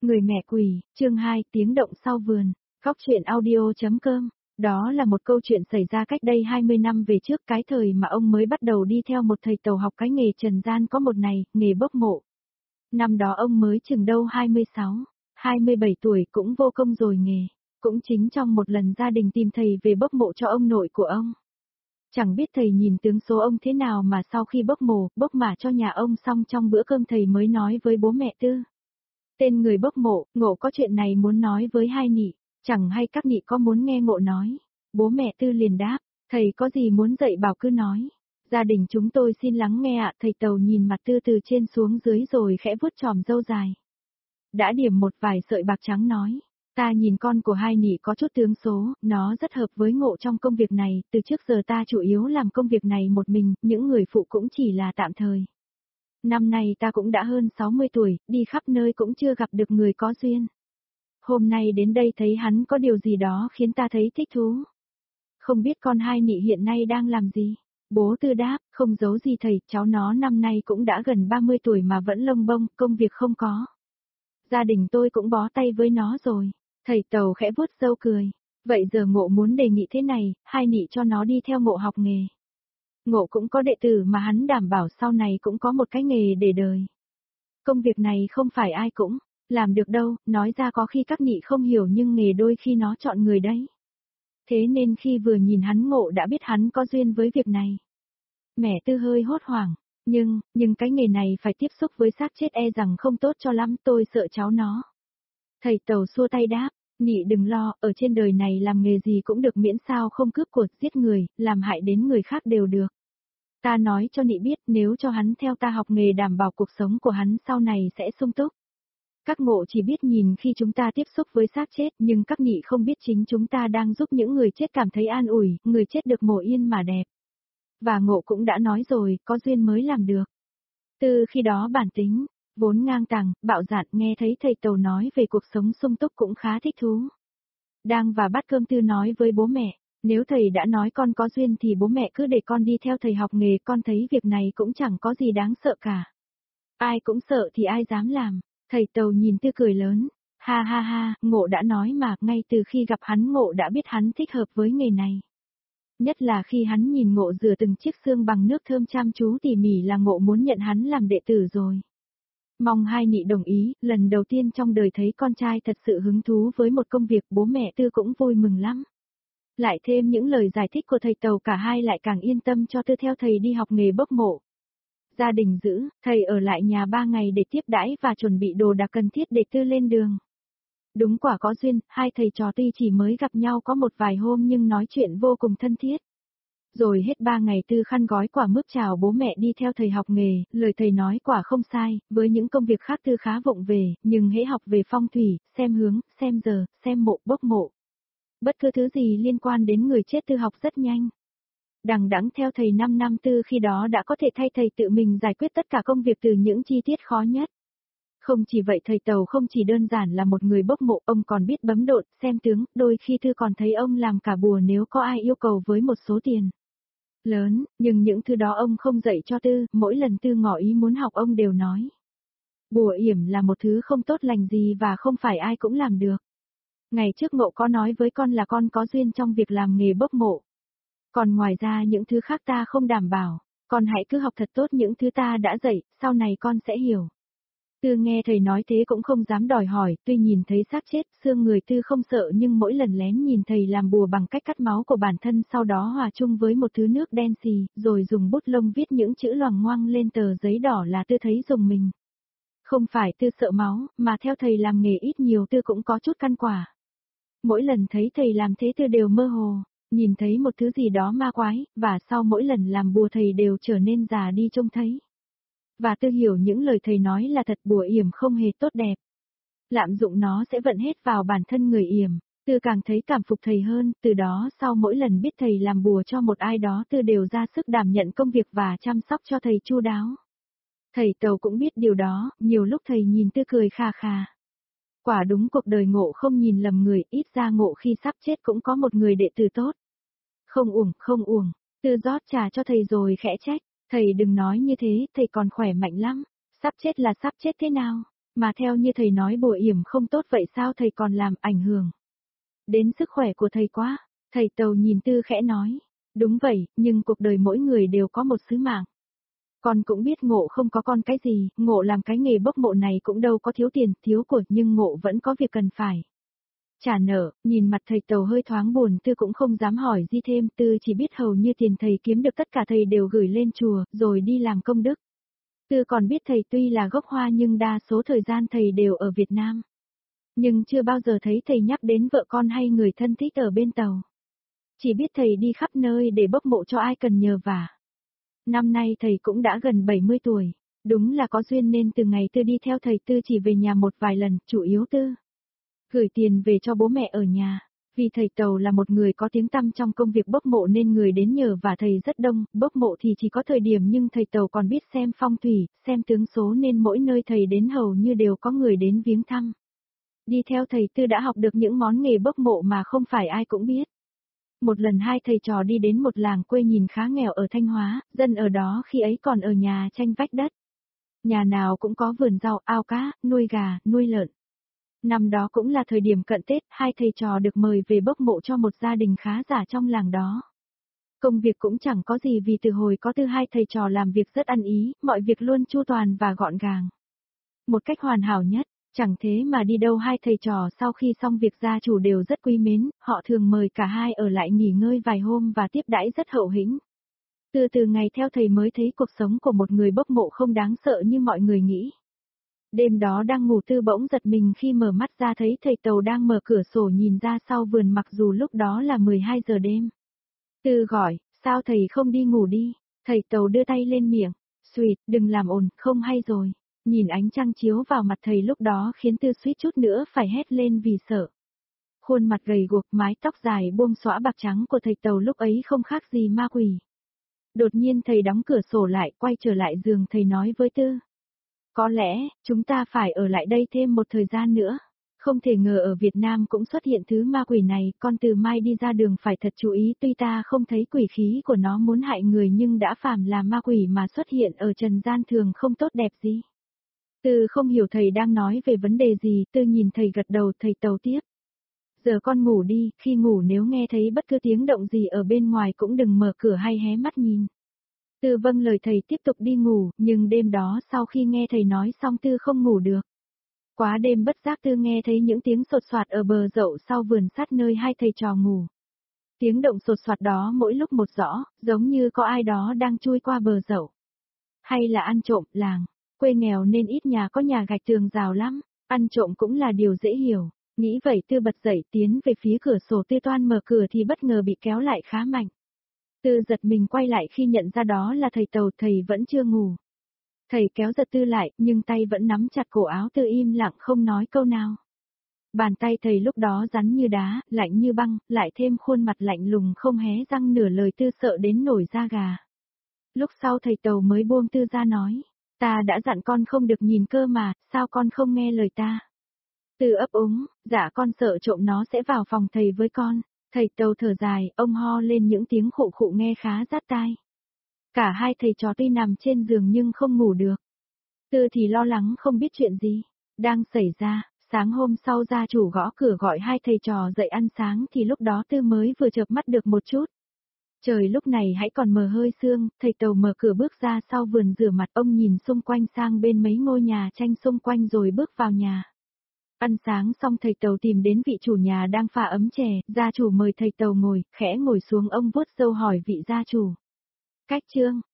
Người mẹ quỷ, chương 2, tiếng động sau vườn, Cóc truyện audio.com. Đó là một câu chuyện xảy ra cách đây 20 năm về trước, cái thời mà ông mới bắt đầu đi theo một thầy tàu học cái nghề trần gian có một này, nghề bốc mộ. Năm đó ông mới chừng đâu 26, 27 tuổi, cũng vô công rồi nghề. Cũng chính trong một lần gia đình tìm thầy về bốc mộ cho ông nội của ông. Chẳng biết thầy nhìn tướng số ông thế nào mà sau khi bốc mộ, bốc mả cho nhà ông xong trong bữa cơm thầy mới nói với bố mẹ Tư. Tên người bốc mộ, Ngộ có chuyện này muốn nói với hai nị, chẳng hay các nị có muốn nghe Ngộ nói. Bố mẹ Tư liền đáp, thầy có gì muốn dạy bảo cứ nói. Gia đình chúng tôi xin lắng nghe ạ. Thầy Tàu nhìn mặt Tư từ trên xuống dưới rồi khẽ vuốt chòm râu dài. Đã điểm một vài sợi bạc trắng nói, ta nhìn con của hai nị có chút tướng số, nó rất hợp với Ngộ trong công việc này, từ trước giờ ta chủ yếu làm công việc này một mình, những người phụ cũng chỉ là tạm thời. Năm nay ta cũng đã hơn 60 tuổi, đi khắp nơi cũng chưa gặp được người có duyên. Hôm nay đến đây thấy hắn có điều gì đó khiến ta thấy thích thú. Không biết con hai nị hiện nay đang làm gì? Bố Tư đáp, không giấu gì thầy, cháu nó năm nay cũng đã gần 30 tuổi mà vẫn lông bông, công việc không có. Gia đình tôi cũng bó tay với nó rồi. Thầy Tàu khẽ vuốt râu cười. Vậy giờ Ngộ muốn đề nghị thế này, hai nị cho nó đi theo Ngộ học nghề. Ngộ cũng có đệ tử mà hắn đảm bảo sau này cũng có một cái nghề để đời. Công việc này không phải ai cũng làm được đâu, nói ra có khi các nị không hiểu nhưng nghề đôi khi nó chọn người đấy. Thế nên khi vừa nhìn hắn Ngộ đã biết hắn có duyên với việc này. Mẹ Tư hơi hốt hoảng, nhưng cái nghề này phải tiếp xúc với xác chết e rằng không tốt cho lắm, tôi sợ cháu nó. Thầy Tàu xua tay đáp, nị đừng lo, ở trên đời này làm nghề gì cũng được miễn sao không cướp của, giết người, làm hại đến người khác đều được. Ta nói cho nị biết nếu cho hắn theo ta học nghề đảm bảo cuộc sống của hắn sau này sẽ sung túc. Các Ngộ chỉ biết nhìn khi chúng ta tiếp xúc với xác chết nhưng các nị không biết chính chúng ta đang giúp những người chết cảm thấy an ủi, người chết được mồ yên mà đẹp. Và Ngộ cũng đã nói rồi, có duyên mới làm được. Từ khi đó bản tính, vốn ngang tàng, bạo dạn nghe thấy thầy Tàu nói về cuộc sống sung túc cũng khá thích thú. Đang và bát cơm Tư nói với bố mẹ. Nếu thầy đã nói con có duyên thì bố mẹ cứ để con đi theo thầy học nghề, con thấy việc này cũng chẳng có gì đáng sợ cả. Ai cũng sợ thì ai dám làm. Thầy Tàu nhìn Tư cười lớn. Ha ha ha, Ngộ đã nói mà, ngay từ khi gặp hắn Ngộ đã biết hắn thích hợp với nghề này. Nhất là khi hắn nhìn Ngộ rửa từng chiếc xương bằng nước thơm chăm chú tỉ mỉ là Ngộ muốn nhận hắn làm đệ tử rồi. Mong hai nị đồng ý, lần đầu tiên trong đời thấy con trai thật sự hứng thú với một công việc, bố mẹ Tư cũng vui mừng lắm. Lại thêm những lời giải thích của thầy Tàu, cả hai lại càng yên tâm cho Tư theo thầy đi học nghề bốc mộ. Gia đình giữ, thầy ở lại nhà 3 ngày để tiếp đãi và chuẩn bị đồ đạc cần thiết để Tư lên đường. Đúng quả có duyên, hai thầy trò tuy chỉ mới gặp nhau có một vài hôm nhưng nói chuyện vô cùng thân thiết. Rồi hết 3 ngày Tư khăn gói quả mướp chào bố mẹ đi theo thầy học nghề, lời thầy nói quả không sai, với những công việc khác Tư khá vụng về, nhưng hễ học về phong thủy, xem hướng, xem giờ, xem mộ, bốc mộ. Bất cứ thứ gì liên quan đến người chết Tư học rất nhanh. Đằng đẵng theo thầy 5 năm Tư khi đó đã có thể thay thầy tự mình giải quyết tất cả công việc từ những chi tiết khó nhất. Không chỉ vậy, thầy Tàu không chỉ đơn giản là một người bốc mộ, ông còn biết bấm độn, xem tướng, đôi khi Tư còn thấy ông làm cả bùa nếu có ai yêu cầu với một số tiền lớn, nhưng những thứ đó ông không dạy cho Tư, mỗi lần Tư ngỏ ý muốn học ông đều nói. Bùa yểm là một thứ không tốt lành gì và không phải ai cũng làm được. Ngày trước Ngộ có nói với con là con có duyên trong việc làm nghề bốc mộ. Còn ngoài ra những thứ khác ta không đảm bảo, con hãy cứ học thật tốt những thứ ta đã dạy, sau này con sẽ hiểu. Tư nghe thầy nói thế cũng không dám đòi hỏi, tuy nhìn thấy xác chết, xương người Tư không sợ nhưng mỗi lần lén nhìn thầy làm bùa bằng cách cắt máu của bản thân sau đó hòa chung với một thứ nước đen xì, rồi dùng bút lông viết những chữ loằng ngoằng lên tờ giấy đỏ là Tư thấy rùng mình. Không phải Tư sợ máu, mà theo thầy làm nghề ít nhiều Tư cũng có chút căn quả. Mỗi lần thấy thầy làm thế Tư đều mơ hồ, nhìn thấy một thứ gì đó ma quái, và sau mỗi lần làm bùa thầy đều trở nên già đi trông thấy. Và Tư hiểu những lời thầy nói là thật, bùa yểm không hề tốt đẹp. Lạm dụng nó sẽ vận hết vào bản thân người yểm. Tư càng thấy cảm phục thầy hơn, từ đó sau mỗi lần biết thầy làm bùa cho một ai đó Tư đều ra sức đảm nhận công việc và chăm sóc cho thầy chu đáo. Thầy Tàu cũng biết điều đó, nhiều lúc thầy nhìn Tư cười khà khà. Quả đúng cuộc đời Ngộ không nhìn lầm người, ít ra Ngộ khi sắp chết cũng có một người đệ tử tốt. Không uổng, Tư rót trà cho thầy rồi khẽ trách, thầy đừng nói như thế, thầy còn khỏe mạnh lắm, sắp chết là sắp chết thế nào? Mà theo như thầy nói bùa yểm không tốt vậy sao thầy còn làm ảnh hưởng đến sức khỏe của thầy quá. Thầy Tàu nhìn Tư khẽ nói. Đúng vậy, nhưng cuộc đời mỗi người đều có một sứ mạng. Con cũng biết Ngộ không có con cái gì, Ngộ làm cái nghề bốc mộ này cũng đâu có thiếu tiền, thiếu của, nhưng Ngộ vẫn có việc cần phải trả nợ. Nhìn mặt thầy Tàu hơi thoáng buồn, Tư cũng không dám hỏi gì thêm, Tư chỉ biết hầu như tiền thầy kiếm được tất cả thầy đều gửi lên chùa, rồi đi làm công đức. Tư còn biết thầy tuy là gốc Hoa nhưng đa số thời gian thầy đều ở Việt Nam. Nhưng chưa bao giờ thấy thầy nhắc đến vợ con hay người thân thích ở bên Tàu. Chỉ biết thầy đi khắp nơi để bốc mộ cho ai cần nhờ vả. Năm nay thầy cũng đã gần 70 tuổi. Đúng là có duyên nên từ ngày Tư đi theo thầy Tư chỉ về nhà một vài lần, chủ yếu Tư gửi tiền về cho bố mẹ ở nhà. Vì thầy Tàu là một người có tiếng tăm trong công việc bốc mộ nên người đến nhờ và thầy rất đông, bốc mộ thì chỉ có thời điểm nhưng thầy Tàu còn biết xem phong thủy, xem tướng số nên mỗi nơi thầy đến hầu như đều có người đến viếng thăm. Đi theo thầy Tư đã học được những món nghề bốc mộ mà không phải ai cũng biết. Một lần hai thầy trò đi đến một làng quê nhìn khá nghèo ở Thanh Hóa, dân ở đó khi ấy còn ở nhà tranh vách đất. Nhà nào cũng có vườn rau, ao cá, nuôi gà, nuôi lợn. Năm đó cũng là thời điểm cận Tết, hai thầy trò được mời về bốc mộ cho một gia đình khá giả trong làng đó. Công việc cũng chẳng có gì vì từ hồi có Tư hai thầy trò làm việc rất ăn ý, mọi việc luôn chu toàn và gọn gàng. Một cách hoàn hảo nhất. Chẳng thế mà đi đâu hai thầy trò sau khi xong việc gia chủ đều rất quý mến, họ thường mời cả hai ở lại nghỉ ngơi vài hôm và tiếp đãi rất hậu hĩnh. Từ ngày theo thầy mới thấy cuộc sống của một người bốc mộ không đáng sợ như mọi người nghĩ. Đêm đó đang ngủ Tư bỗng giật mình khi mở mắt ra thấy thầy Tàu đang mở cửa sổ nhìn ra sau vườn mặc dù lúc đó là 12 giờ đêm. Tư gọi, sao thầy không đi ngủ đi? Thầy Tàu đưa tay lên miệng, "Xuyệt, đừng làm ồn, không hay rồi." Nhìn ánh trăng chiếu vào mặt thầy lúc đó khiến Tư suýt chút nữa phải hét lên vì sợ. Khuôn mặt gầy guộc, mái tóc dài buông xõa bạc trắng của thầy Tàu lúc ấy không khác gì ma quỷ. Đột nhiên thầy đóng cửa sổ lại, quay trở lại giường thầy nói với Tư. Có lẽ, chúng ta phải ở lại đây thêm một thời gian nữa. Không thể ngờ ở Việt Nam cũng xuất hiện thứ ma quỷ này, con từ mai đi ra đường phải thật chú ý tuy ta không thấy quỷ khí của nó muốn hại người nhưng đã phàm là ma quỷ mà xuất hiện ở trần gian thường không tốt đẹp gì. Tư không hiểu thầy đang nói về vấn đề gì, Tư nhìn thầy gật đầu, thầy Tàu tiếp. Giờ con ngủ đi, khi ngủ nếu nghe thấy bất cứ tiếng động gì ở bên ngoài cũng đừng mở cửa hay hé mắt nhìn. Tư vâng lời thầy tiếp tục đi ngủ, nhưng đêm đó sau khi nghe thầy nói xong Tư không ngủ được. Quá đêm bất giác Tư nghe thấy những tiếng sột soạt ở bờ dậu sau vườn sát nơi hai thầy trò ngủ. Tiếng động sột soạt đó mỗi lúc một rõ, giống như có ai đó đang chui qua bờ dậu. Hay là ăn trộm, làng quê nghèo nên ít nhà có nhà gạch tường rào lắm, ăn trộm cũng là điều dễ hiểu. Nghĩ vậy Tư bật dậy tiến về phía cửa sổ Tư toan mở cửa thì bất ngờ bị kéo lại khá mạnh. Tư giật mình quay lại khi nhận ra đó là thầy Tàu, thầy vẫn chưa ngủ. Thầy kéo giật Tư lại, nhưng tay vẫn nắm chặt cổ áo Tư im lặng không nói câu nào. Bàn tay thầy lúc đó rắn như đá, lạnh như băng, lại thêm khuôn mặt lạnh lùng không hé răng nửa lời Tư sợ đến nổi da gà. Lúc sau thầy Tàu mới buông Tư ra nói, ta đã dặn con không được nhìn cơ mà, sao con không nghe lời ta? Tư ấp úng, dạ con sợ trộm nó sẽ vào phòng thầy với con. Thầy Tàu thở dài, ông ho lên những tiếng khụ khụ nghe khá rát tai. Cả hai thầy trò tuy nằm trên giường nhưng không ngủ được. Tư thì lo lắng không biết chuyện gì đang xảy ra. Sáng hôm sau gia chủ gõ cửa gọi hai thầy trò dậy ăn sáng thì lúc đó Tư mới vừa chợp mắt được một chút. Trời lúc này hãy còn mờ hơi sương, thầy Tàu mở cửa bước ra sau vườn rửa mặt, ông nhìn xung quanh sang bên mấy ngôi nhà tranh xung quanh rồi bước vào nhà. Ăn sáng xong thầy Tàu tìm đến vị chủ nhà đang pha ấm chè, gia chủ mời thầy Tàu ngồi, khẽ ngồi xuống ông vuốt râu hỏi vị gia chủ. Cách chương